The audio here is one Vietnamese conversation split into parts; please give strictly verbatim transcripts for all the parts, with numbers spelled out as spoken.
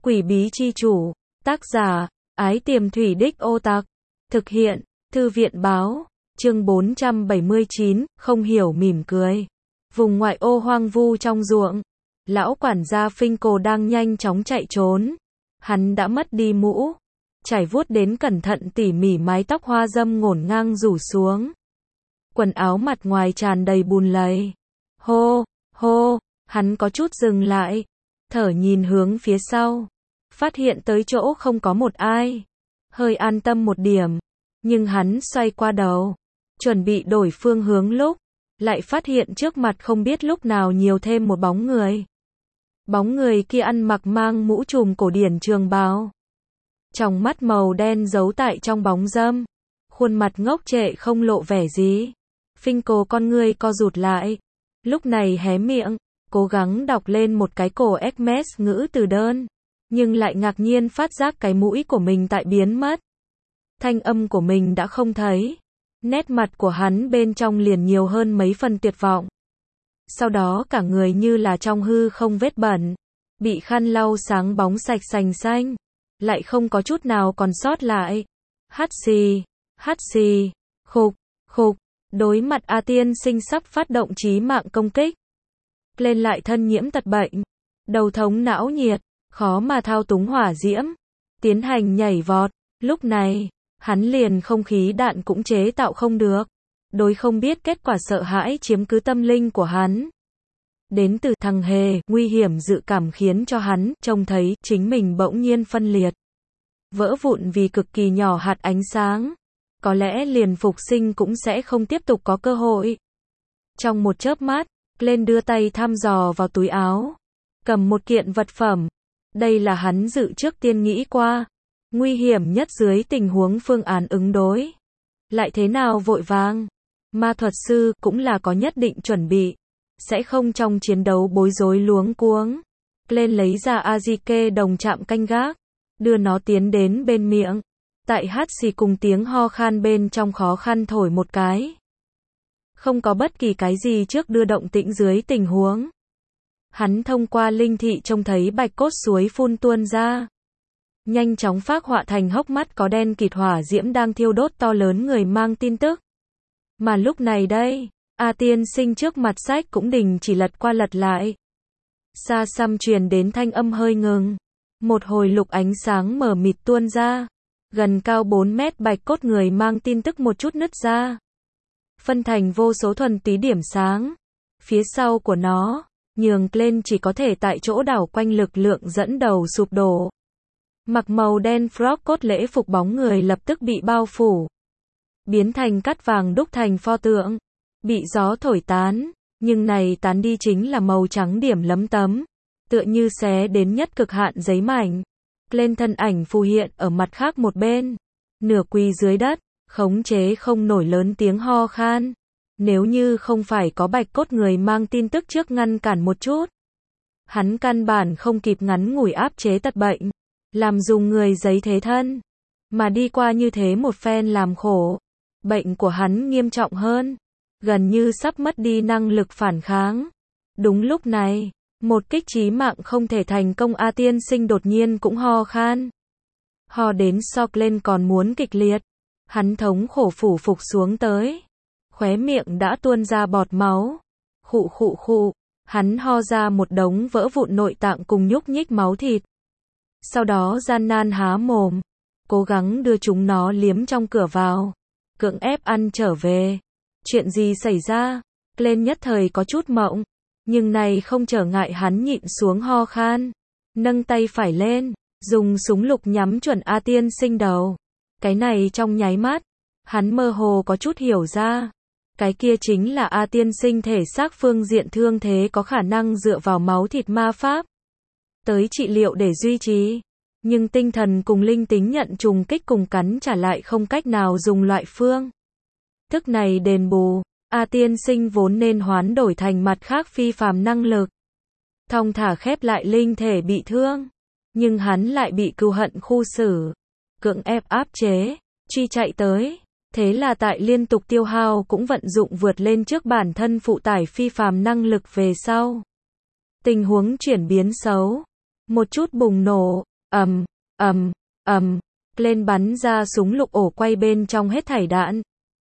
Quỷ bí chi chủ, tác giả, Ái Tiềm Thủy Đích Ô Tặc, thực hiện, Thư viện báo, chương bốn trăm bảy mươi chín, không hiểu mỉm cười. Vùng ngoại ô hoang vu trong ruộng, lão quản gia Finkel đang nhanh chóng chạy trốn. Hắn đã mất đi mũ, trải vuốt đến cẩn thận tỉ mỉ mái tóc hoa râm ngổn ngang rủ xuống. Quần áo mặt ngoài tràn đầy bùn lầy. Hô, hô, hắn có chút dừng lại, thở nhìn hướng phía sau, phát hiện tới chỗ không có một ai. Hơi an tâm một điểm, nhưng hắn xoay qua đầu, chuẩn bị đổi phương hướng lúc, lại phát hiện trước mặt không biết lúc nào nhiều thêm một bóng người. Bóng người kia ăn mặc mang mũ trùm cổ điển trường bào, tròng mắt màu đen giấu tại trong bóng râm, khuôn mặt ngốc trệ không lộ vẻ gì. Finkel con ngươi co rụt lại, lúc này hé miệng, cố gắng đọc lên một cái cổ Hermes ngữ từ đơn, nhưng lại ngạc nhiên phát giác cái mũi của mình tại biến mất. Thanh âm của mình đã không thấy, nét mặt của hắn bên trong liền nhiều hơn mấy phần tuyệt vọng. Sau đó cả người như là trong hư không vết bẩn, bị khăn lau sáng bóng sạch sành xanh, lại không có chút nào còn sót lại. Hắt xì, hắt xì, khục, khục, đối mặt A Tiên Sinh sắp phát động chí mạng công kích. Lên lại thân nhiễm tật bệnh, đầu thống não nhiệt, khó mà thao túng hỏa diễm, tiến hành nhảy vọt. Lúc này, hắn liền không khí đạn cũng chế tạo không được. Đối không biết kết quả sợ hãi chiếm cứ tâm linh của hắn. Đến từ thằng hề, nguy hiểm dự cảm khiến cho hắn trông thấy chính mình bỗng nhiên phân liệt. Vỡ vụn vì cực kỳ nhỏ hạt ánh sáng. Có lẽ liền phục sinh cũng sẽ không tiếp tục có cơ hội. Trong một chớp mắt, lên đưa tay thăm dò vào túi áo, cầm một kiện vật phẩm. Đây là hắn dự trước tiên nghĩ qua, nguy hiểm nhất dưới tình huống phương án ứng đối. Lại thế nào vội vàng, ma thuật sư cũng là có nhất định chuẩn bị, sẽ không trong chiến đấu bối rối luống cuống. Lên lấy ra Azike đồng chạm canh gác, đưa nó tiến đến bên miệng. Tại hát xì cùng tiếng ho khan bên trong khó khăn thổi một cái. Không có bất kỳ cái gì trước đưa động tĩnh dưới tình huống. Hắn thông qua linh thị trông thấy bạch cốt suối phun tuôn ra. Nhanh chóng phác họa thành hốc mắt có đen kịt hỏa diễm đang thiêu đốt to lớn người mang tin tức. Mà lúc này đây, A Tiên Sinh trước mặt sách cũng đình chỉ lật qua lật lại. Xa xăm truyền đến thanh âm hơi ngừng. Một hồi lục ánh sáng mờ mịt tuôn ra. Gần cao bốn mét bạch cốt người mang tin tức một chút nứt ra. Phân thành vô số thuần túy điểm sáng. Phía sau của nó, nhường lên chỉ có thể tại chỗ đảo quanh lực lượng dẫn đầu sụp đổ. Mặc màu đen frog cốt lễ phục bóng người lập tức bị bao phủ. Biến thành cát vàng đúc thành pho tượng. Bị gió thổi tán, nhưng này tán đi chính là màu trắng điểm lấm tấm. Tựa như xé đến nhất cực hạn giấy mảnh. Lên thân ảnh phù hiện ở mặt khác một bên. Nửa quỳ dưới đất, khống chế không nổi lớn tiếng ho khan. Nếu như không phải có bạch cốt người mang tin tức trước ngăn cản một chút. Hắn căn bản không kịp ngắn ngủi áp chế tật bệnh. Làm dùng người giấy thế thân. Mà đi qua như thế một phen làm khổ. Bệnh của hắn nghiêm trọng hơn. Gần như sắp mất đi năng lực phản kháng. Đúng lúc này, một kích chí mạng không thể thành công. A Tiên Sinh đột nhiên cũng ho khan. Ho đến sọc lên còn muốn kịch liệt. Hắn thống khổ phủ phục xuống tới. Khóe miệng đã tuôn ra bọt máu. Khụ khụ khụ. Hắn ho ra một đống vỡ vụn nội tạng cùng nhúc nhích máu thịt. Sau đó gian nan há mồm. Cố gắng đưa chúng nó liếm trong cửa vào. Cưỡng ép ăn trở về. Chuyện gì xảy ra? Lên nhất thời có chút mộng. Nhưng này không trở ngại hắn nhịn xuống ho khan. Nâng tay phải lên. Dùng súng lục nhắm chuẩn A Tiên Sinh đầu. Cái này trong nháy mắt. Hắn mơ hồ có chút hiểu ra. Cái kia chính là A Tiên Sinh thể xác phương diện thương thế có khả năng dựa vào máu thịt ma pháp. Tới trị liệu để duy trì. Nhưng tinh thần cùng linh tính nhận trùng kích cùng cắn trả lại không cách nào dùng loại phương thức này đền bù. A Tiên Sinh vốn nên hoán đổi thành mặt khác phi phàm năng lực. Thong thả khép lại linh thể bị thương. Nhưng hắn lại bị cừu hận khu xử. Cưỡng ép áp chế. Truy chạy tới. Thế là tại liên tục tiêu hao cũng vận dụng vượt lên trước bản thân phụ tải phi phàm năng lực về sau. Tình huống chuyển biến xấu. Một chút bùng nổ. ầm, ầm, ầm, lên bắn ra súng lục ổ quay bên trong hết thảy đạn.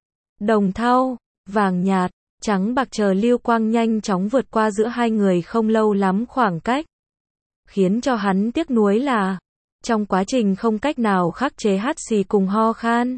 Đồng thau, vàng nhạt, trắng bạc chờ lưu quang nhanh chóng vượt qua giữa hai người không lâu lắm khoảng cách. Khiến cho hắn tiếc nuối là, trong quá trình không cách nào khắc chế hắt xì cùng ho khan.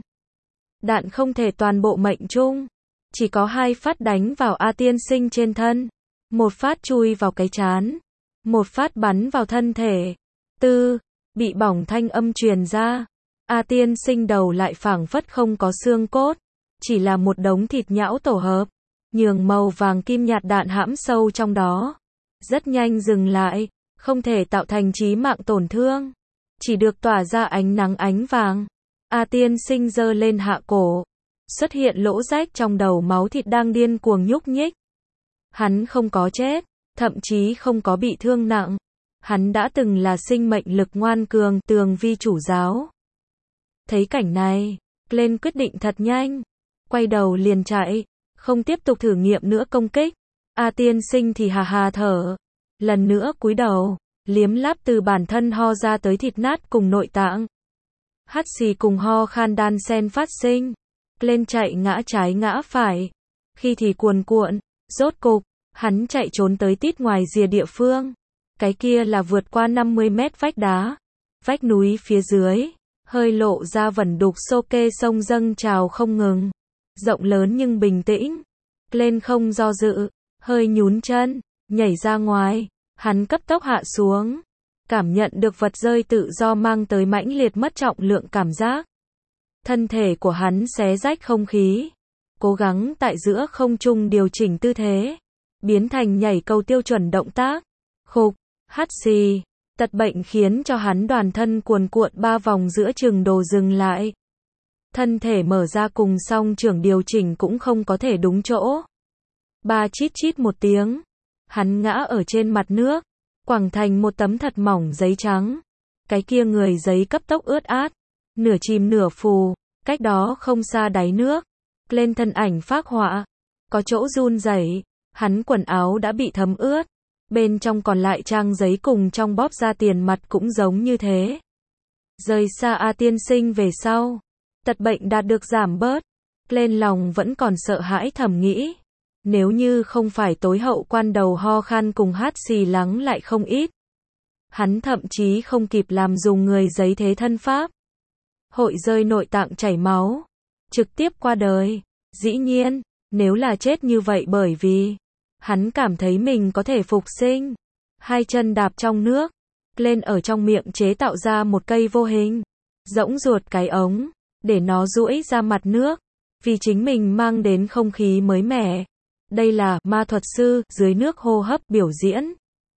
Đạn không thể toàn bộ mệnh trung, chỉ có hai phát đánh vào A Tiên Sinh trên thân, một phát chui vào cái trán, một phát bắn vào thân thể. Tư, bị bỏng thanh âm truyền ra. A Tiên Sinh đầu lại phảng phất không có xương cốt, chỉ là một đống thịt nhão tổ hợp, nhường màu vàng kim nhạt đạn hãm sâu trong đó. Rất nhanh dừng lại, không thể tạo thành chí mạng tổn thương, chỉ được tỏa ra ánh nắng ánh vàng. A Tiên Sinh giơ lên hạ cổ, xuất hiện lỗ rách trong đầu, máu thịt đang điên cuồng nhúc nhích. Hắn không có chết, thậm chí không có bị thương nặng. Hắn đã từng là sinh mệnh lực ngoan cường, tường vi chủ giáo. Thấy cảnh này, lên quyết định thật nhanh, quay đầu liền chạy, không tiếp tục thử nghiệm nữa công kích. A Tiên Sinh thì hà hà thở, lần nữa cúi đầu, liếm láp từ bản thân ho ra tới thịt nát cùng nội tạng. Hắt xì cùng ho khan đan sen phát sinh, lên chạy ngã trái ngã phải, khi thì cuồn cuộn, rốt cục, hắn chạy trốn tới tít ngoài rìa địa phương. Cái kia là vượt qua năm mươi mét vách đá, vách núi phía dưới, hơi lộ ra vẩn đục xô kê sông dâng trào không ngừng, rộng lớn nhưng bình tĩnh. Lên không do dự, hơi nhún chân, nhảy ra ngoài, hắn cấp tốc hạ xuống, cảm nhận được vật rơi tự do mang tới mãnh liệt mất trọng lượng cảm giác. Thân thể của hắn xé rách không khí, cố gắng tại giữa không trung điều chỉnh tư thế, biến thành nhảy cầu tiêu chuẩn động tác. Khục, hắt xì, tật bệnh khiến cho hắn toàn thân cuồn cuộn ba vòng giữa chừng đồ dừng lại. Thân thể mở ra cùng song trưởng điều chỉnh cũng không có thể đúng chỗ. Ba chít chít một tiếng, hắn ngã ở trên mặt nước, quẳng thành một tấm thật mỏng giấy trắng. Cái kia người giấy cấp tốc ướt át, nửa chìm nửa phù, cách đó không xa đáy nước. Lên thân ảnh phác họa, có chỗ run rẩy, hắn quần áo đã bị thấm ướt, bên trong còn lại trang giấy cùng trong bóp ra tiền mặt cũng giống như thế. Rời xa A Tiên Sinh về sau, tật bệnh đạt được giảm bớt, lên lòng vẫn còn sợ hãi thầm nghĩ. Nếu như không phải tối hậu quan đầu ho khan cùng hát xì lắng lại không ít, hắn thậm chí không kịp làm dùng người giấy thế thân pháp. Hội rơi nội tạng chảy máu, trực tiếp qua đời. Dĩ nhiên, nếu là chết như vậy bởi vì hắn cảm thấy mình có thể phục sinh. Hai chân đạp trong nước, lên ở trong miệng chế tạo ra một cây vô hình, rỗng ruột cái ống, để nó duỗi ra mặt nước, vì chính mình mang đến không khí mới mẻ. Đây là ma thuật sư dưới nước hô hấp biểu diễn.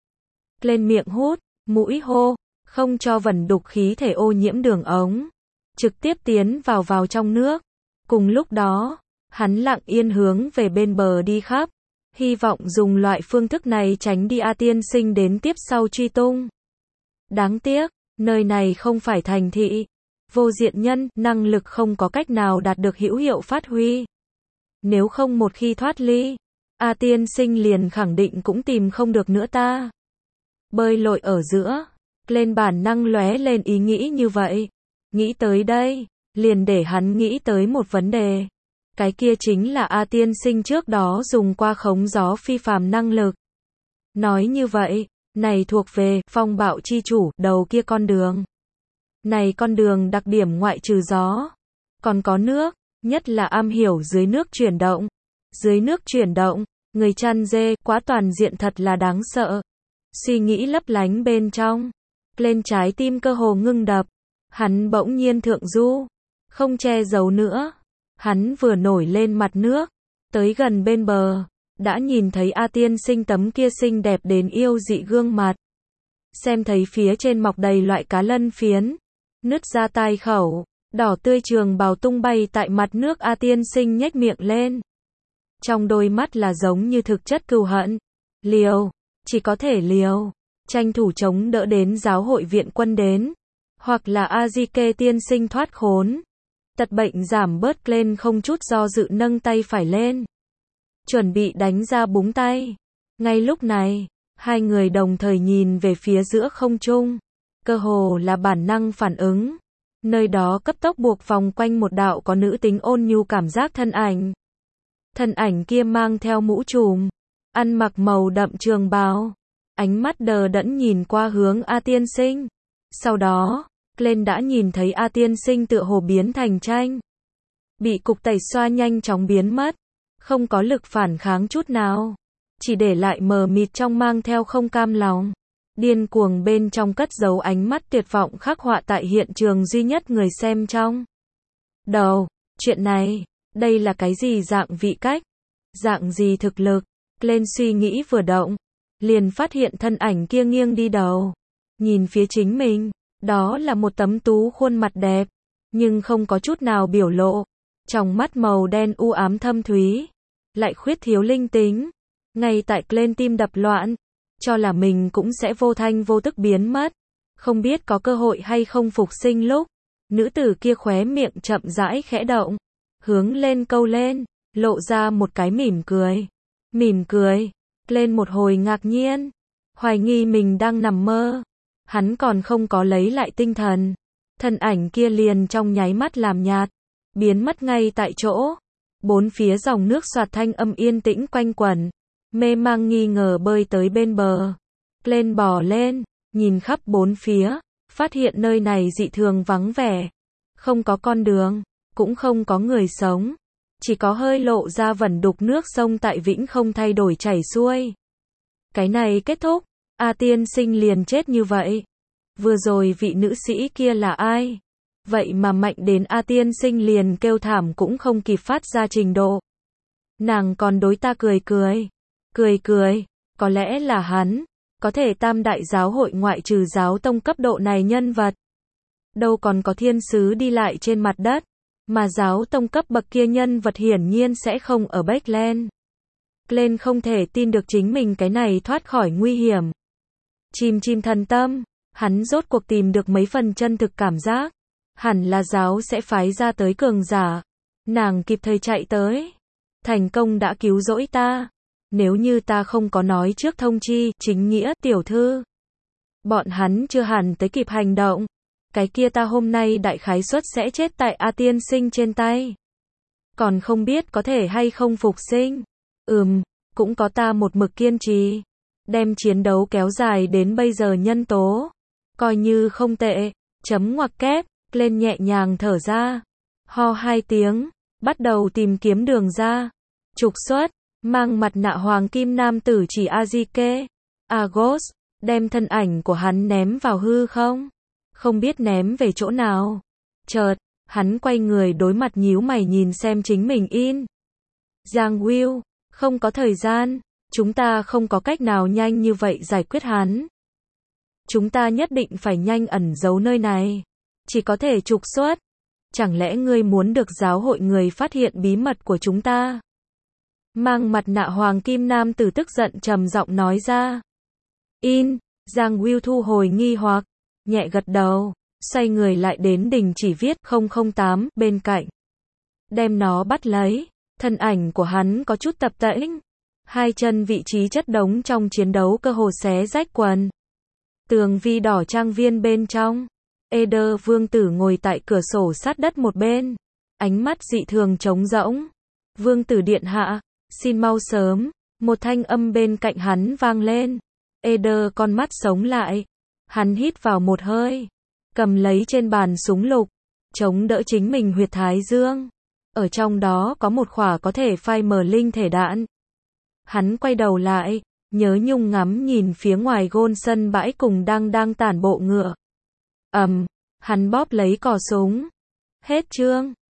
Lên miệng hút, mũi hô, không cho vẩn đục khí thể ô nhiễm đường ống, trực tiếp tiến vào vào trong nước. Cùng lúc đó, hắn lặng yên hướng về bên bờ đi khắp, hy vọng dùng loại phương thức này tránh đi A Tiên Sinh đến tiếp sau truy tung. Đáng tiếc, nơi này không phải thành thị, vô diện nhân, năng lực không có cách nào đạt được hữu hiệu phát huy. Nếu không một khi thoát ly, A Tiên Sinh liền khẳng định cũng tìm không được nữa ta. Bơi lội ở giữa, lên bản năng lóe lên ý nghĩ như vậy. Nghĩ tới đây, liền để hắn nghĩ tới một vấn đề. Cái kia chính là A Tiên Sinh trước đó dùng qua khống gió phi phàm năng lực. Nói như vậy, này thuộc về phong bạo chi chủ, đầu kia con đường. Này con đường đặc điểm ngoại trừ gió, còn có nước, nhất là am hiểu dưới nước chuyển động. Dưới nước chuyển động, người chăn dê, quá toàn diện thật là đáng sợ. Suy nghĩ lấp lánh bên trong, lên trái tim cơ hồ ngưng đập. Hắn bỗng nhiên thượng du, không che giấu nữa. Hắn vừa nổi lên mặt nước, tới gần bên bờ, đã nhìn thấy A Tiên Sinh tấm kia xinh đẹp đến yêu dị gương mặt. Xem thấy phía trên mọc đầy loại cá lân phiến, nứt ra tai khẩu, đỏ tươi trường bào tung bay tại mặt nước. A Tiên Sinh nhếch miệng lên. Trong đôi mắt là giống như thực chất cừu hận. Liều, chỉ có thể liều, tranh thủ chống đỡ đến giáo hội viện quân đến, hoặc là A-di-kê Tiên Sinh thoát khốn. Tật bệnh giảm bớt, lên không chút do dự nâng tay phải lên, chuẩn bị đánh ra búng tay. Ngay lúc này, hai người đồng thời nhìn về phía giữa không trung. cơ hồ là bản năng phản ứng. Nơi đó cấp tốc buộc vòng quanh một đạo có nữ tính ôn nhu cảm giác thân ảnh. Thân ảnh kia mang theo mũ trùm, ăn mặc màu đậm trường bào, ánh mắt đờ đẫn nhìn qua hướng A Tiên Sinh. Sau đó, Glenn đã nhìn thấy A Tiên Sinh tựa hồ biến thành tranh, bị cục tẩy xoa nhanh chóng biến mất, không có lực phản kháng chút nào, chỉ để lại mờ mịt trong mang theo không cam lòng, điên cuồng bên trong cất giấu ánh mắt tuyệt vọng khắc họa tại hiện trường duy nhất người xem trong đầu. Chuyện này, đây là cái gì dạng vị cách, dạng gì thực lực? Glenn suy nghĩ vừa động, liền phát hiện thân ảnh kia nghiêng đi đầu, nhìn phía chính mình, đó là một tấm tú khuôn mặt đẹp, nhưng không có chút nào biểu lộ, trong mắt màu đen u ám thâm thúy, lại khuyết thiếu linh tính. Ngay tại Glenn tim đập loạn, cho là mình cũng sẽ vô thanh vô tức biến mất, không biết có cơ hội hay không phục sinh lúc, nữ tử kia khóe miệng chậm rãi khẽ động, hướng lên câu lên, lộ ra một cái mỉm cười. Mỉm cười, Glenn một hồi ngạc nhiên, hoài nghi mình đang nằm mơ. Hắn còn không có lấy lại tinh thần, thân ảnh kia liền trong nháy mắt làm nhạt, biến mất ngay tại chỗ. Bốn phía dòng nước xoạt thanh âm yên tĩnh quanh quẩn, mê mang nghi ngờ bơi tới bên bờ. Glenn bò lên, nhìn khắp bốn phía, phát hiện nơi này dị thường vắng vẻ, không có con đường, cũng không có người sống, chỉ có hơi lộ ra vẩn đục nước sông tại vĩnh không thay đổi chảy xuôi. Cái này kết thúc, A Tiên Sinh liền chết như vậy. Vừa rồi vị nữ sĩ kia là ai? Vậy mà mạnh đến A Tiên Sinh liền kêu thảm cũng không kịp phát ra trình độ. Nàng còn đối ta cười cười. Cười cười, có lẽ là hắn, có thể tam đại giáo hội ngoại trừ giáo tông cấp độ này nhân vật. Đâu còn có thiên sứ đi lại trên mặt đất, mà giáo tông cấp bậc kia nhân vật hiển nhiên sẽ không ở Backland. Glenn không thể tin được chính mình cái này thoát khỏi nguy hiểm. Chìm chìm thần tâm, hắn rốt cuộc tìm được mấy phần chân thực cảm giác. Hẳn là giáo sẽ phái ra tới cường giả. Nàng kịp thời chạy tới. Thành công đã cứu rỗi ta. Nếu như ta không có nói trước thông chi, chính nghĩa, tiểu thư. Bọn hắn chưa hẳn tới kịp hành động. Cái kia ta hôm nay đại khái suất sẽ chết tại A Tiên Sinh trên tay. Còn không biết có thể hay không phục sinh. Ừm, cũng có ta một mực kiên trì. Đem chiến đấu kéo dài đến bây giờ nhân tố. Coi như không tệ. Chấm ngoặc kép, lên nhẹ nhàng thở ra. Ho hai tiếng, bắt đầu tìm kiếm đường ra. Trục xuất, mang mặt nạ hoàng kim nam tử chỉ Azike. Agos, đem thân ảnh của hắn ném vào hư không. Không biết ném về chỗ nào. Chợt, hắn quay người đối mặt nhíu mày nhìn xem chính mình in. Giang Will, không có thời gian, chúng ta không có cách nào nhanh như vậy giải quyết hắn. Chúng ta nhất định phải nhanh ẩn giấu nơi này. Chỉ có thể trục xuất. Chẳng lẽ ngươi muốn được giáo hội người phát hiện bí mật của chúng ta? Mang mặt nạ hoàng kim nam tử tức giận trầm giọng nói ra. In, Giang Will thu hồi nghi hoặc, nhẹ gật đầu, xoay người lại đến đình chỉ viết không không tám bên cạnh. Đem nó bắt lấy, thân ảnh của hắn có chút tập tễnh. Hai chân vị trí chất đống trong chiến đấu cơ hồ xé rách quần. Tường vi đỏ trang viên bên trong. Eder vương tử ngồi tại cửa sổ sát đất một bên. Ánh mắt dị thường trống rỗng. Vương tử điện hạ, xin mau sớm. Một thanh âm bên cạnh hắn vang lên. Eder con mắt sống lại. Hắn hít vào một hơi. Cầm lấy trên bàn súng lục. Chống đỡ chính mình huyệt thái dương. Ở trong đó có một khỏa có thể phai mờ linh thể đạn. Hắn quay đầu lại. Nhớ nhung ngắm nhìn phía ngoài gôn sân bãi cùng đang đang tản bộ ngựa. Ầm, um, hắn bóp lấy cò súng. Hết chương.